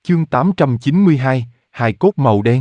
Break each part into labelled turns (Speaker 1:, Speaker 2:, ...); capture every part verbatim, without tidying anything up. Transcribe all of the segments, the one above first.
Speaker 1: Chương tám trăm chín mươi hai, hài cốt màu đen.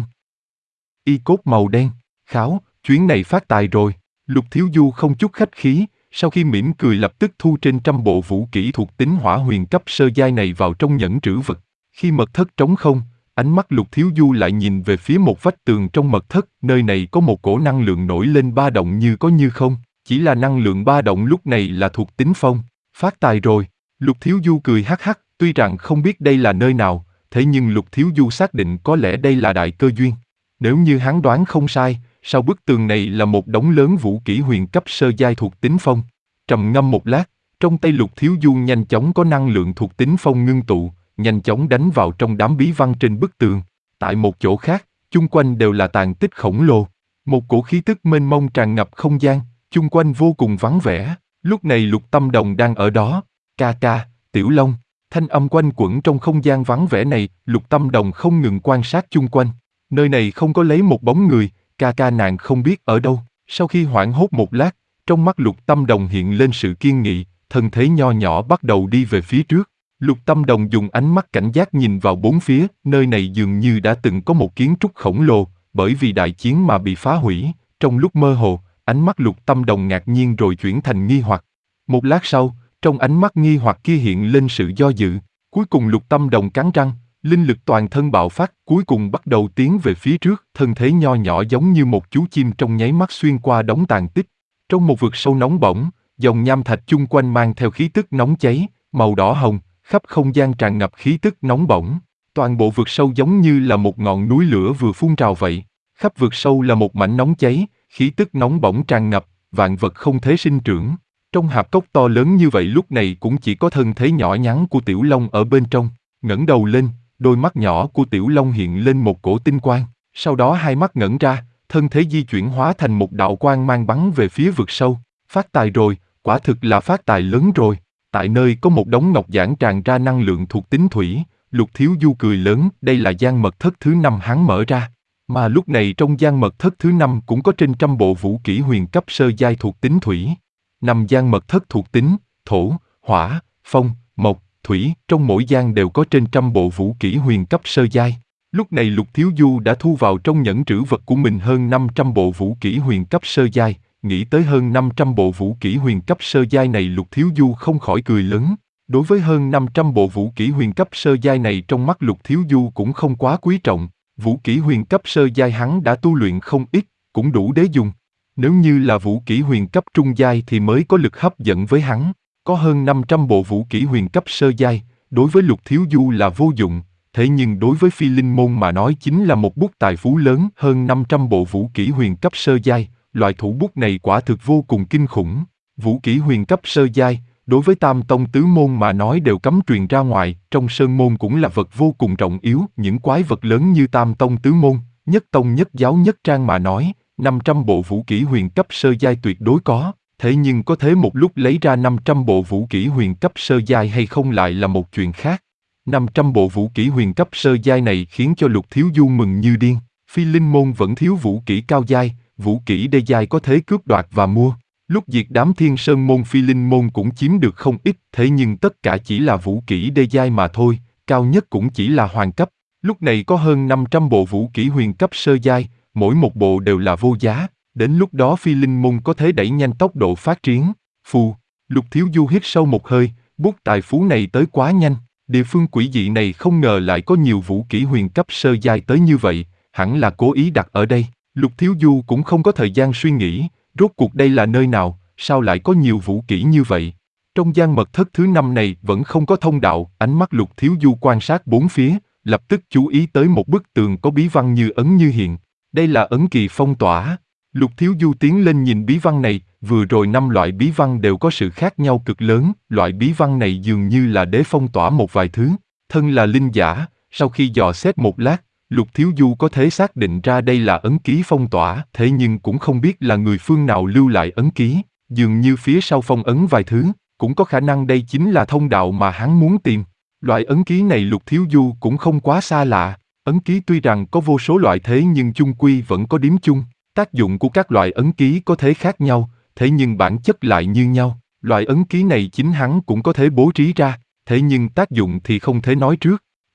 Speaker 1: Y cốt màu đen, kháo, chuyến này phát tài rồi. Lục Thiếu Du không chút khách khí, sau khi mỉm cười lập tức thu trên trăm bộ vũ kỹ thuộc tính hỏa huyền cấp sơ giai này vào trong nhẫn trữ vật. Khi mật thất trống không, ánh mắt Lục Thiếu Du lại nhìn về phía một vách tường trong mật thất, nơi này có một cổ năng lượng nổi lên ba động như có như không, chỉ là năng lượng ba động lúc này là thuộc tính phong. Phát tài rồi. Lục Thiếu Du cười hắc hắc, tuy rằng không biết đây là nơi nào, thế nhưng Lục Thiếu Du xác định có lẽ đây là đại cơ duyên. Nếu như hắn đoán không sai, sau bức tường này là một đống lớn vũ kỹ huyền cấp sơ giai thuộc tính phong. Trầm ngâm một lát, trong tay Lục Thiếu Du nhanh chóng có năng lượng thuộc tính phong ngưng tụ, nhanh chóng đánh vào trong đám bí văn trên bức tường. Tại một chỗ khác, chung quanh đều là tàn tích khổng lồ. Một cổ khí tức mênh mông tràn ngập không gian, chung quanh vô cùng vắng vẻ. Lúc này Lục Tâm Đồng đang ở đó. Ca ca, Tiểu Long. Thanh âm quanh quẩn trong không gian vắng vẻ này, Lục Tâm Đồng không ngừng quan sát chung quanh. Nơi này không có lấy một bóng người, ca ca nàng không biết ở đâu. Sau khi hoảng hốt một lát, trong mắt Lục Tâm Đồng hiện lên sự kiên nghị, thân thế nho nhỏ bắt đầu đi về phía trước. Lục Tâm Đồng dùng ánh mắt cảnh giác nhìn vào bốn phía, nơi này dường như đã từng có một kiến trúc khổng lồ, bởi vì đại chiến mà bị phá hủy. Trong lúc mơ hồ, ánh mắt Lục Tâm Đồng ngạc nhiên rồi chuyển thành nghi hoặc. Một lát sau, trong ánh mắt nghi hoặc kia hiện lên sự do dự. Cuối cùng Lục Tâm Đồng cắn răng, linh lực toàn thân bạo phát, cuối cùng bắt đầu tiến về phía trước, thân thế nho nhỏ giống như một chú chim trong nháy mắt xuyên qua đống tàn tích. Trong một vực sâu nóng bỏng, dòng nham thạch chung quanh mang theo khí tức nóng cháy, màu đỏ hồng, khắp không gian tràn ngập khí tức nóng bỏng. Toàn bộ vực sâu giống như là một ngọn núi lửa vừa phun trào vậy. Khắp vực sâu là một mảnh nóng cháy, khí tức nóng bỏng tràn ngập, vạn vật không thể sinh trưởng. Trong hạp cốc to lớn như vậy lúc này cũng chỉ có thân thế nhỏ nhắn của Tiểu Long ở bên trong. Ngẩng đầu lên, đôi mắt nhỏ của Tiểu Long hiện lên một cổ tinh quang. Sau đó hai mắt ngẩng ra, thân thế di chuyển hóa thành một đạo quang mang bắn về phía vực sâu. Phát tài rồi, quả thực là phát tài lớn rồi. Tại nơi có một đống ngọc giản tràn ra năng lượng thuộc tính thủy, Lục Thiếu Du cười lớn, đây là gian mật thất thứ năm hắn mở ra. Mà lúc này trong gian mật thất thứ năm cũng có trên trăm bộ vũ kỹ huyền cấp sơ giai thuộc tính thủy. Năm gian mật thất thuộc tính, thổ, hỏa, phong, mộc, thủy, trong mỗi gian đều có trên trăm bộ vũ kỹ huyền cấp sơ giai. Lúc này Lục Thiếu Du đã thu vào trong nhẫn trữ vật của mình hơn năm trăm bộ vũ kỹ huyền cấp sơ giai, nghĩ tới hơn năm trăm bộ vũ kỹ huyền cấp sơ giai này Lục Thiếu Du không khỏi cười lớn. Đối với hơn năm trăm bộ vũ kỹ huyền cấp sơ giai này trong mắt Lục Thiếu Du cũng không quá quý trọng, vũ kỹ huyền cấp sơ giai hắn đã tu luyện không ít, cũng đủ để dùng. Nếu như là vũ kỹ huyền cấp trung giai thì mới có lực hấp dẫn với hắn. Có hơn năm trăm bộ vũ kỹ huyền cấp sơ giai, đối với Lục Thiếu Du là vô dụng, thế nhưng đối với Phi Linh Môn mà nói chính là một bút tài phú lớn. Hơn năm trăm bộ vũ kỹ huyền cấp sơ giai, loại thủ bút này quả thực vô cùng kinh khủng. Vũ kỹ huyền cấp sơ giai, đối với Tam Tông Tứ Môn mà nói đều cấm truyền ra ngoài, trong Sơn Môn cũng là vật vô cùng trọng yếu. Những quái vật lớn như Tam Tông Tứ Môn, Nhất Tông Nhất Giáo Nhất Trang mà nói, năm trăm bộ vũ kỹ huyền cấp sơ giai tuyệt đối có, thế nhưng có thể một lúc lấy ra năm trăm bộ vũ kỹ huyền cấp sơ giai hay không lại là một chuyện khác. năm trăm bộ vũ kỹ huyền cấp sơ giai này khiến cho Lục Thiếu Du mừng như điên. Phi Linh Môn vẫn thiếu vũ kỹ cao giai, vũ kỹ đê giai có thể cướp đoạt và mua. Lúc diệt đám Thiên Sơn Môn Phi Linh Môn cũng chiếm được không ít, thế nhưng tất cả chỉ là vũ kỹ đê giai mà thôi, cao nhất cũng chỉ là hoàng cấp. Lúc này có hơn năm trăm bộ vũ kỹ huyền cấp sơ giai, mỗi một bộ đều là vô giá, đến lúc đó Phi Linh Môn có thể đẩy nhanh tốc độ phát triển. Phù, Lục Thiếu Du hít sâu một hơi, bút tài phú này tới quá nhanh, địa phương quỷ dị này không ngờ lại có nhiều vũ kỹ huyền cấp sơ giai tới như vậy, hẳn là cố ý đặt ở đây. Lục Thiếu Du cũng không có thời gian suy nghĩ, rốt cuộc đây là nơi nào, sao lại có nhiều vũ kỹ như vậy. Trong gian mật thất thứ năm này vẫn không có thông đạo, ánh mắt Lục Thiếu Du quan sát bốn phía, lập tức chú ý tới một bức tường có bí văn như ấn như hiện. Đây là ấn kỳ phong tỏa. Lục Thiếu Du tiến lên nhìn bí văn này, vừa rồi năm loại bí văn đều có sự khác nhau cực lớn, loại bí văn này dường như là để phong tỏa một vài thứ. Thân là linh giả, sau khi dò xét một lát, Lục Thiếu Du có thể xác định ra đây là ấn ký phong tỏa, thế nhưng cũng không biết là người phương nào lưu lại ấn ký, dường như phía sau phong ấn vài thứ, cũng có khả năng đây chính là thông đạo mà hắn muốn tìm. Loại ấn ký này Lục Thiếu Du cũng không quá xa lạ. Ấn ký tuy rằng có vô số loại thế nhưng chung quy vẫn có điểm chung, tác dụng của các loại ấn ký có thể khác nhau, thế nhưng bản chất lại như nhau. Loại ấn ký này chính hắn cũng có thể bố trí ra, thế nhưng tác dụng thì không thể nói trước.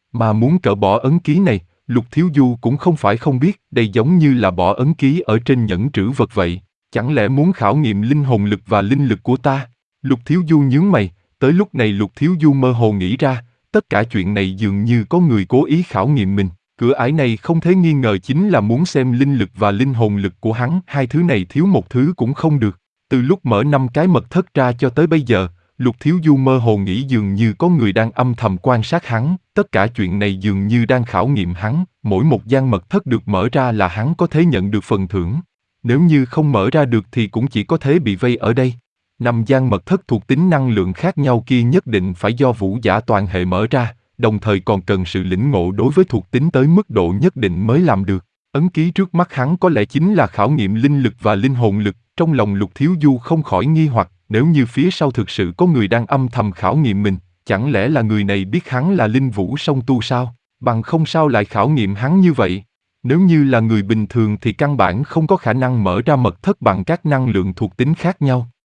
Speaker 1: Mà muốn cởi bỏ ấn ký này, Lục Thiếu Du cũng không phải không biết, đây giống như là bỏ ấn ký ở trên nhẫn trữ vật vậy. Chẳng lẽ muốn khảo nghiệm linh hồn lực và linh lực của ta? Lục Thiếu Du nhướng mày, tới lúc này Lục Thiếu Du mơ hồ nghĩ ra, tất cả chuyện này dường như có người cố ý khảo nghiệm mình. Cửa ải này không thể nghi ngờ chính là muốn xem linh lực và linh hồn lực của hắn, hai thứ này thiếu một thứ cũng không được. Từ lúc mở năm cái mật thất ra cho tới bây giờ, Lục Thiếu Du mơ hồ nghĩ dường như có người đang âm thầm quan sát hắn, tất cả chuyện này dường như đang khảo nghiệm hắn, mỗi một gian mật thất được mở ra là hắn có thể nhận được phần thưởng. Nếu như không mở ra được thì cũng chỉ có thể bị vây ở đây. Năm gian mật thất thuộc tính năng lượng khác nhau kia nhất định phải do vũ giả toàn hệ mở ra, đồng thời còn cần sự lĩnh ngộ đối với thuộc tính tới mức độ nhất định mới làm được. Ấn ký trước mắt hắn có lẽ chính là khảo nghiệm linh lực và linh hồn lực, trong lòng Lục Thiếu Du không khỏi nghi hoặc, nếu như phía sau thực sự có người đang âm thầm khảo nghiệm mình, chẳng lẽ là người này biết hắn là linh vũ song tu sao? Bằng không sao lại khảo nghiệm hắn như vậy? Nếu như là người bình thường thì căn bản không có khả năng mở ra mật thất bằng các năng lượng thuộc tính khác nhau.